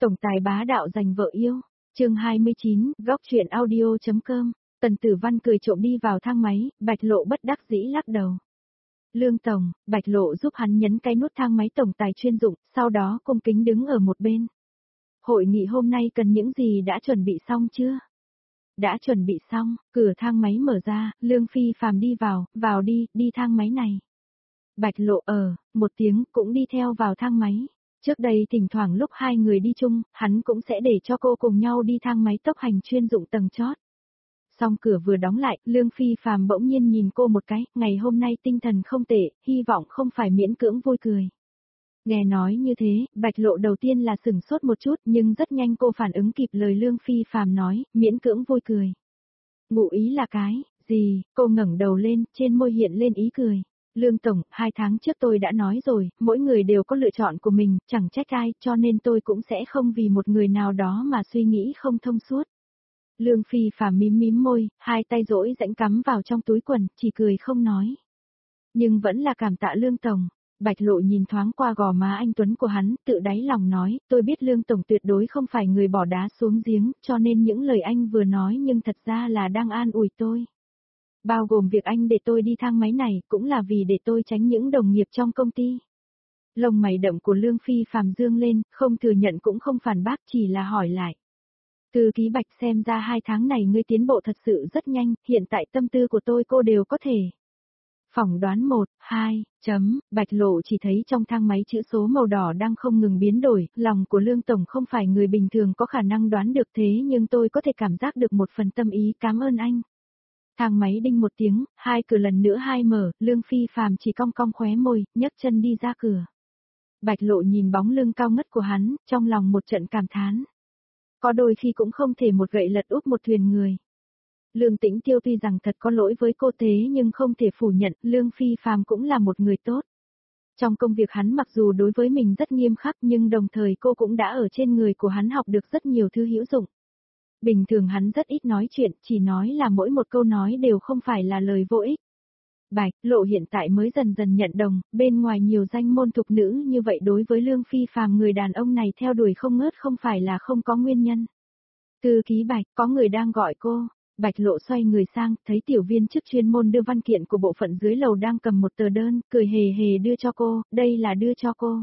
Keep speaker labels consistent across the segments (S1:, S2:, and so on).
S1: Tổng tài bá đạo giành vợ yêu. Chương 29, góc truyện audio.com. Tần Tử Văn cười trộm đi vào thang máy, Bạch Lộ bất đắc dĩ lắc đầu. Lương Tổng, Bạch Lộ giúp hắn nhấn cái nút thang máy tổng tài chuyên dụng, sau đó cung kính đứng ở một bên. Hội nghị hôm nay cần những gì đã chuẩn bị xong chưa? Đã chuẩn bị xong, cửa thang máy mở ra, Lương Phi Phàm đi vào đi, đi thang máy này. Bạch Lộ một tiếng cũng đi theo vào thang máy. Trước đây thỉnh thoảng lúc hai người đi chung, hắn cũng sẽ để cho cô cùng nhau đi thang máy tốc hành chuyên dụng tầng chót. Xong cửa vừa đóng lại, Lương Phi Phàm bỗng nhiên nhìn cô một cái, ngày hôm nay tinh thần không tệ, hy vọng không phải miễn cưỡng vui cười. Nghe nói như thế, Bạch Lộ đầu tiên là sửng sốt một chút nhưng rất nhanh cô phản ứng kịp lời Lương Phi Phàm nói, miễn cưỡng vui cười. Ngụ ý là cái, gì, cô ngẩng đầu lên, trên môi hiện lên ý cười. Lương Tổng, 2 tháng trước tôi đã nói rồi, mỗi người đều có lựa chọn của mình, chẳng trách ai, cho nên tôi cũng sẽ không vì một người nào đó mà suy nghĩ không thông suốt. Lương Phi Phàm mím môi, hai tay rỗi rãnh cắm vào trong túi quần, chỉ cười không nói. Nhưng vẫn là cảm tạ Lương Tổng. Bạch Lộ nhìn thoáng qua gò má anh tuấn của hắn, tự đáy lòng nói, tôi biết Lương Tổng tuyệt đối không phải người bỏ đá xuống giếng, cho nên những lời anh vừa nói nhưng thật ra là đang an ủi tôi. Bao gồm việc anh để tôi đi thang máy này, cũng là vì để tôi tránh những đồng nghiệp trong công ty. Lông mày đậm của Lương Phi Phàm dương lên, không thừa nhận cũng không phản bác, chỉ là hỏi lại. Thư ký Bạch, xem ra 2 tháng này ngươi tiến bộ thật sự rất nhanh, hiện tại tâm tư của tôi cô đều có thể. Phỏng đoán 1, 2, Bạch Lộ chỉ thấy trong thang máy chữ số màu đỏ đang không ngừng biến đổi, lòng của Lương Tổng không phải người bình thường có khả năng đoán được thế nhưng tôi có thể cảm giác được một phần tâm ý, cảm ơn anh. Thang máy đinh một tiếng, hai cửa lần nữa hai mở, Lương Phi Phàm chỉ cong cong khóe môi, nhấc chân đi ra cửa. Bạch Lộ nhìn bóng lưng cao ngất của hắn, trong lòng một trận cảm thán. Có đôi khi cũng không thể một gậy lật úp một thuyền người. Lương Tĩnh Tiêu tuy rằng thật có lỗi với cô thế nhưng không thể phủ nhận, Lương Phi Phàm cũng là một người tốt. Trong công việc hắn mặc dù đối với mình rất nghiêm khắc nhưng đồng thời cô cũng đã ở trên người của hắn học được rất nhiều thứ hữu dụng. Bình thường hắn rất ít nói chuyện, chỉ nói là mỗi một câu nói đều không phải là lời vô ích. Bạch Lộ hiện tại mới dần dần nhận đồng, bên ngoài nhiều danh môn thục nữ như vậy đối với Lương Phi Phàm người đàn ông này theo đuổi không ngớt không phải là không có nguyên nhân. Thư ký Bạch, có người đang gọi cô. Bạch Lộ xoay người sang, thấy tiểu viên chức chuyên môn đưa văn kiện của bộ phận dưới lầu đang cầm một tờ đơn, cười hề hề đưa cho cô, đây là đưa cho cô.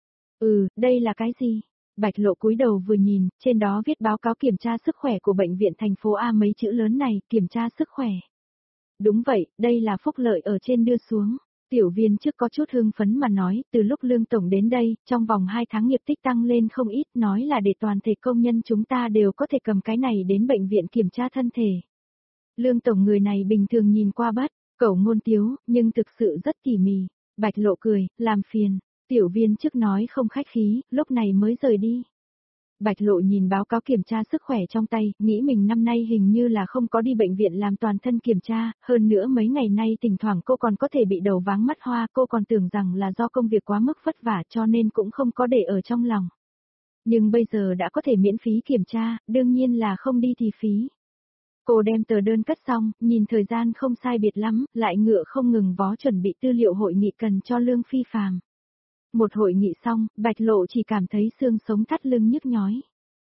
S1: Đây là cái gì? Bạch Lộ cúi đầu vừa nhìn, trên đó viết báo cáo kiểm tra sức khỏe của bệnh viện thành phố A mấy chữ lớn này, kiểm tra sức khỏe. Đúng vậy, đây là phúc lợi ở trên đưa xuống. Tiểu viên chức có chút hưng phấn mà nói, từ lúc Lương Tổng đến đây, trong vòng 2 tháng nghiệp tích tăng lên không ít, nói là để toàn thể công nhân chúng ta đều có thể cầm cái này đến bệnh viện kiểm tra thân thể. Lương Tổng người này bình thường nhìn qua bất cẩu ngôn tiếu, nhưng thực sự rất tỉ mỉ. Bạch Lộ cười, làm phiền. Tiểu viên chức nói không khách khí, lúc này mới rời đi. Bạch Lộ nhìn báo cáo kiểm tra sức khỏe trong tay, nghĩ mình năm nay hình như là không có đi bệnh viện làm toàn thân kiểm tra, hơn nữa mấy ngày nay thỉnh thoảng cô còn có thể bị đầu váng mắt hoa, cô còn tưởng rằng là do công việc quá mức vất vả cho nên cũng không có để ở trong lòng. Nhưng bây giờ đã có thể miễn phí kiểm tra, đương nhiên là không đi thì phí. Cô đem tờ đơn cất xong, nhìn thời gian không sai biệt lắm, lại ngựa không ngừng vó chuẩn bị tư liệu hội nghị cần cho Lương Phi Phàm. Một hội nghị xong, Bạch Lộ chỉ cảm thấy xương sống thắt lưng nhức nhói.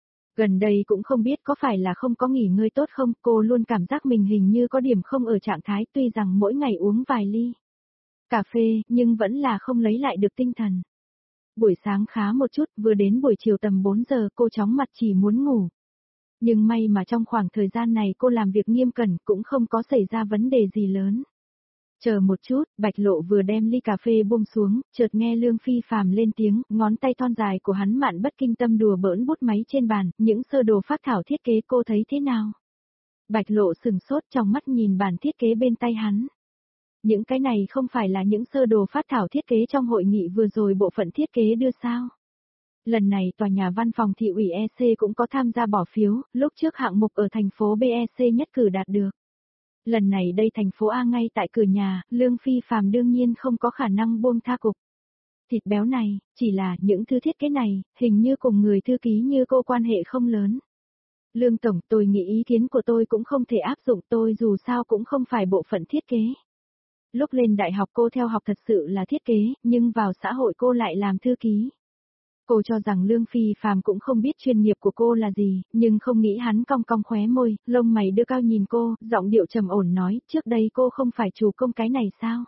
S1: Gần đây cũng không biết có phải là không có nghỉ ngơi tốt không, cô luôn cảm giác mình hình như có điểm không ở trạng thái tuy rằng mỗi ngày uống vài ly cà phê, nhưng vẫn là không lấy lại được tinh thần. Buổi sáng khá một chút, vừa đến buổi chiều tầm 4 giờ cô chóng mặt chỉ muốn ngủ. Nhưng may mà trong khoảng thời gian này cô làm việc nghiêm cẩn cũng không có xảy ra vấn đề gì lớn. Chờ một chút, Bạch Lộ vừa đem ly cà phê buông xuống, chợt nghe Lương Phi Phàm lên tiếng, ngón tay thon dài của hắn mạn bất kinh tâm đùa bỡn bút máy trên bàn, những sơ đồ phác thảo thiết kế cô thấy thế nào? Bạch Lộ sừng sốt trong mắt nhìn bản thiết kế bên tay hắn. Những cái này không phải là những sơ đồ phác thảo thiết kế trong hội nghị vừa rồi bộ phận thiết kế đưa sao? Lần này tòa nhà văn phòng thị ủy EC cũng có tham gia bỏ phiếu, lúc trước hạng mục ở thành phố BEC nhất cử đạt được. Lần này đây thành phố A ngay tại cửa nhà, Lương Phi Phàm đương nhiên không có khả năng buông tha cục thịt béo này, chỉ là những thứ thiết kế này, hình như cùng người thư ký như cô quan hệ không lớn. Lương Tổng, tôi nghĩ ý kiến của tôi cũng không thể áp dụng, tôi dù sao cũng không phải bộ phận thiết kế. Lúc lên đại học cô theo học thật sự là thiết kế, nhưng vào xã hội cô lại làm thư ký. Cô cho rằng Lương Phi Phàm cũng không biết chuyên nghiệp của cô là gì, nhưng không nghĩ hắn cong cong khóe môi, lông mày đưa cao nhìn cô, giọng điệu trầm ổn nói, trước đây cô không phải chủ công cái này sao?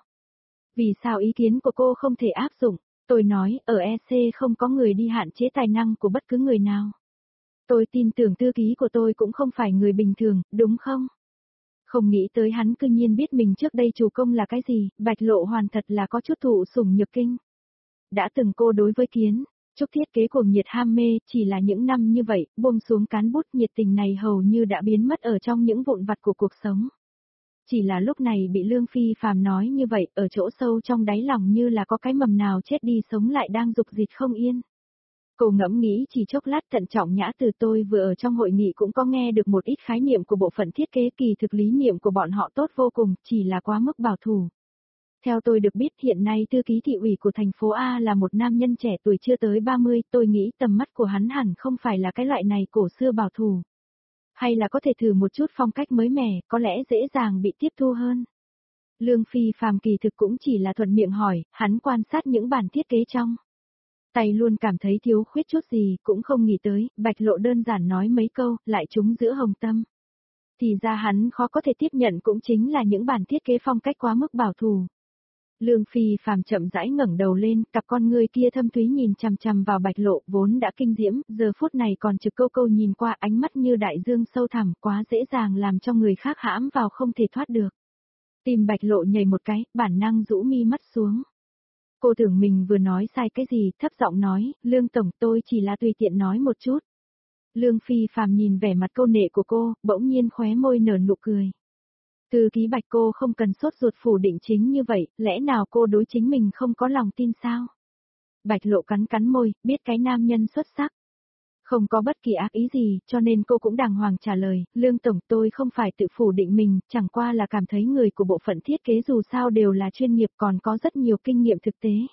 S1: Vì sao ý kiến của cô không thể áp dụng? Tôi nói, ở EC không có người đi hạn chế tài năng của bất cứ người nào. Tôi tin tưởng thư ký của tôi cũng không phải người bình thường, đúng không? Không nghĩ tới hắn cư nhiên biết mình trước đây chủ công là cái gì, Bạch Lộ Hoàn thật là có chút thụ sủng nhược kinh. Đã từng cô đối với Kiến Trúc thiết kế cuồng nhiệt ham mê, chỉ là những năm như vậy, buông xuống cán bút nhiệt tình này hầu như đã biến mất ở trong những vụn vặt của cuộc sống. Chỉ là lúc này bị Lương Phi Phàm nói như vậy, ở chỗ sâu trong đáy lòng như là có cái mầm nào chết đi sống lại đang dục dịch không yên. Cô ngẫm nghĩ chỉ chốc lát thận trọng nhã từ tôi vừa ở trong hội nghị cũng có nghe được một ít khái niệm của bộ phận thiết kế kỳ thực lý niệm của bọn họ tốt vô cùng, chỉ là quá mức bảo thủ. Theo tôi được biết hiện nay thư ký thị ủy của thành phố A là một nam nhân trẻ tuổi chưa tới 30, tôi nghĩ tầm mắt của hắn hẳn không phải là cái loại này cổ xưa bảo thủ. Hay là có thể thử một chút phong cách mới mẻ, có lẽ dễ dàng bị tiếp thu hơn. Lương Phi Phàm kỳ thực cũng chỉ là thuận miệng hỏi, hắn quan sát những bản thiết kế trong tay luôn cảm thấy thiếu khuyết chút gì, cũng không nghĩ tới, Bạch Lộ đơn giản nói mấy câu, lại trúng giữa hồng tâm. Thì ra hắn khó có thể tiếp nhận cũng chính là những bản thiết kế phong cách quá mức bảo thủ. Lương Phi Phàm chậm rãi ngẩng đầu lên, cặp con ngươi kia thâm thúy nhìn chằm chằm vào Bạch Lộ vốn đã kinh diễm, giờ phút này còn trực câu câu nhìn qua ánh mắt như đại dương sâu thẳm quá dễ dàng làm cho người khác hãm vào không thể thoát được. Tim Bạch Lộ nhảy một cái, bản năng rũ mi mắt xuống. Cô tưởng mình vừa nói sai cái gì, thấp giọng nói, Lương Tổng tôi chỉ là tùy tiện nói một chút. Lương Phi Phàm nhìn vẻ mặt câu nệ của cô, bỗng nhiên khóe môi nở nụ cười. Thư ký Bạch cô không cần sốt ruột phủ định chính như vậy, lẽ nào cô đối chính mình không có lòng tin sao? Bạch Lộ cắn cắn môi, biết cái nam nhân xuất sắc. Không có bất kỳ ác ý gì, cho nên cô cũng đàng hoàng trả lời, Lương Tổng tôi không phải tự phủ định mình, chẳng qua là cảm thấy người của bộ phận thiết kế dù sao đều là chuyên nghiệp còn có rất nhiều kinh nghiệm thực tế.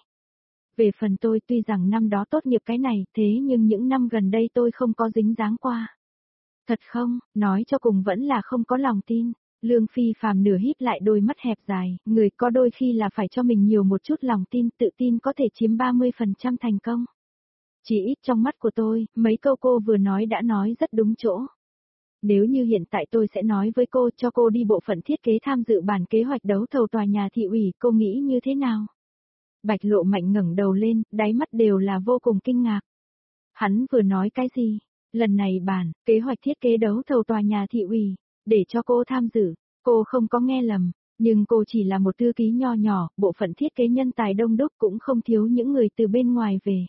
S1: Về phần tôi tuy rằng năm đó tốt nghiệp cái này, thế nhưng những năm gần đây tôi không có dính dáng qua. Thật không, nói cho cùng vẫn là không có lòng tin. Lương Phi Phàm nửa híp lại đôi mắt hẹp dài, người có đôi khi là phải cho mình nhiều một chút lòng tin, tự tin có thể chiếm 30% thành công. Chỉ ít trong mắt của tôi, mấy câu cô vừa nói đã nói rất đúng chỗ. Nếu như hiện tại tôi sẽ nói với cô cho cô đi bộ phận thiết kế tham dự bản kế hoạch đấu thầu tòa nhà thị ủy, cô nghĩ như thế nào? Bạch Lộ mạnh ngẩng đầu lên, đáy mắt đều là vô cùng kinh ngạc. Hắn vừa nói cái gì? Lần này bản, kế hoạch thiết kế đấu thầu tòa nhà thị ủy, để cho cô tham dự, cô không có nghe lầm, nhưng cô chỉ là một thư ký nho nhỏ, bộ phận thiết kế nhân tài đông đúc cũng không thiếu những người từ bên ngoài về.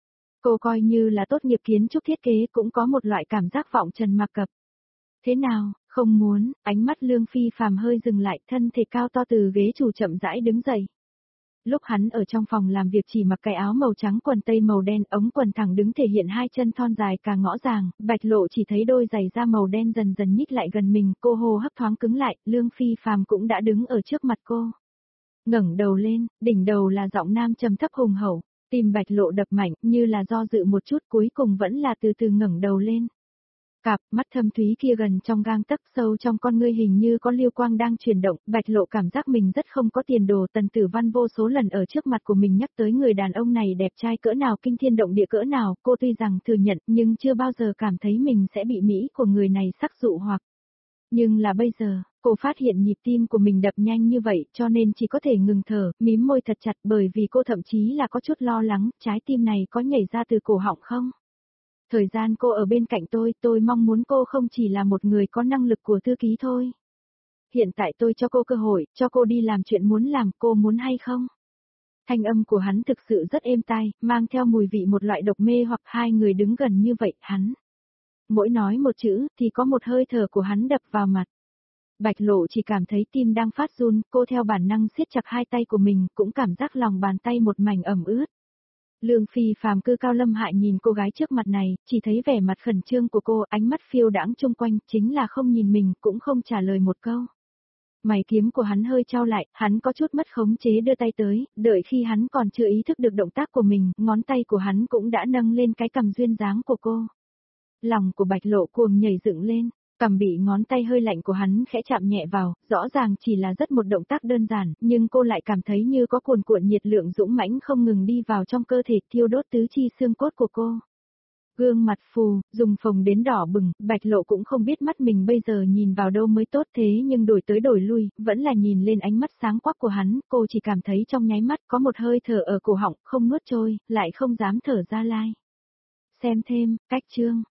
S1: Cô coi như là tốt nghiệp kiến trúc thiết kế cũng có một loại cảm giác vọng trần mặc cập. Thế nào, không muốn, ánh mắt Lương Phi Phàm hơi dừng lại, thân thể cao to từ ghế chủ chậm rãi đứng dậy. Lúc hắn ở trong phòng làm việc chỉ mặc cái áo màu trắng quần tây màu đen, ống quần thẳng đứng thể hiện hai chân thon dài càng ngõ ràng, Bạch Lộ chỉ thấy đôi giày da màu đen dần dần nhích lại gần mình, cô hô hấp thoáng cứng lại, Lương Phi Phàm cũng đã đứng ở trước mặt cô. Ngẩng đầu lên, đỉnh đầu là giọng nam trầm thấp hùng hậu, tim Bạch Lộ đập mạnh, như là do dự một chút cuối cùng vẫn là từ từ ngẩng đầu lên. Cặp mắt thâm thúy kia gần trong gang tấc sâu trong con ngươi hình như có lưu quang đang chuyển động, Bạch Lộ cảm giác mình rất không có tiền đồ. Tần Tử Văn vô số lần ở trước mặt của mình nhắc tới người đàn ông này đẹp trai cỡ nào, kinh thiên động địa cỡ nào, cô tuy rằng thừa nhận nhưng chưa bao giờ cảm thấy mình sẽ bị mỹ của người này sắc dụ hoặc. Nhưng là bây giờ, cô phát hiện nhịp tim của mình đập nhanh như vậy cho nên chỉ có thể ngừng thở, mím môi thật chặt bởi vì cô thậm chí là có chút lo lắng, trái tim này có nhảy ra từ cổ họng không? Thời gian cô ở bên cạnh tôi mong muốn cô không chỉ là một người có năng lực của thư ký thôi. Hiện tại tôi cho cô cơ hội, cho cô đi làm chuyện muốn làm, cô muốn hay không? Thanh âm của hắn thực sự rất êm tai, mang theo mùi vị một loại độc mê hoặc hai người đứng gần như vậy, hắn. Mỗi nói một chữ, thì có một hơi thở của hắn đập vào mặt. Bạch Lộ chỉ cảm thấy tim đang phát run, cô theo bản năng siết chặt hai tay của mình, cũng cảm giác lòng bàn tay một mảnh ẩm ướt. Lương Phi Phàm cư cao lâm hại nhìn cô gái trước mặt này, chỉ thấy vẻ mặt khẩn trương của cô, ánh mắt phiêu đãng chung quanh, chính là không nhìn mình, cũng không trả lời một câu. Mày kiếm của hắn hơi trao lại, hắn có chút mất khống chế đưa tay tới, đợi khi hắn còn chưa ý thức được động tác của mình, ngón tay của hắn cũng đã nâng lên cái cằm duyên dáng của cô. Lòng của Bạch Lộ cuồng nhảy dựng lên, Cằm bị ngón tay hơi lạnh của hắn khẽ chạm nhẹ vào, rõ ràng chỉ là rất một động tác đơn giản, nhưng cô lại cảm thấy như có cuồn cuộn nhiệt lượng dũng mãnh không ngừng đi vào trong cơ thể, thiêu đốt tứ chi xương cốt của cô. Gương mặt phù, dùng phồng đến đỏ bừng, Bạch Lộ cũng không biết mắt mình bây giờ nhìn vào đâu mới tốt, thế nhưng đổi tới đổi lui, vẫn là nhìn lên ánh mắt sáng quắc của hắn, cô chỉ cảm thấy trong nháy mắt có một hơi thở ở cổ họng, không nuốt trôi, lại không dám thở ra lai. Xem thêm, cách chương.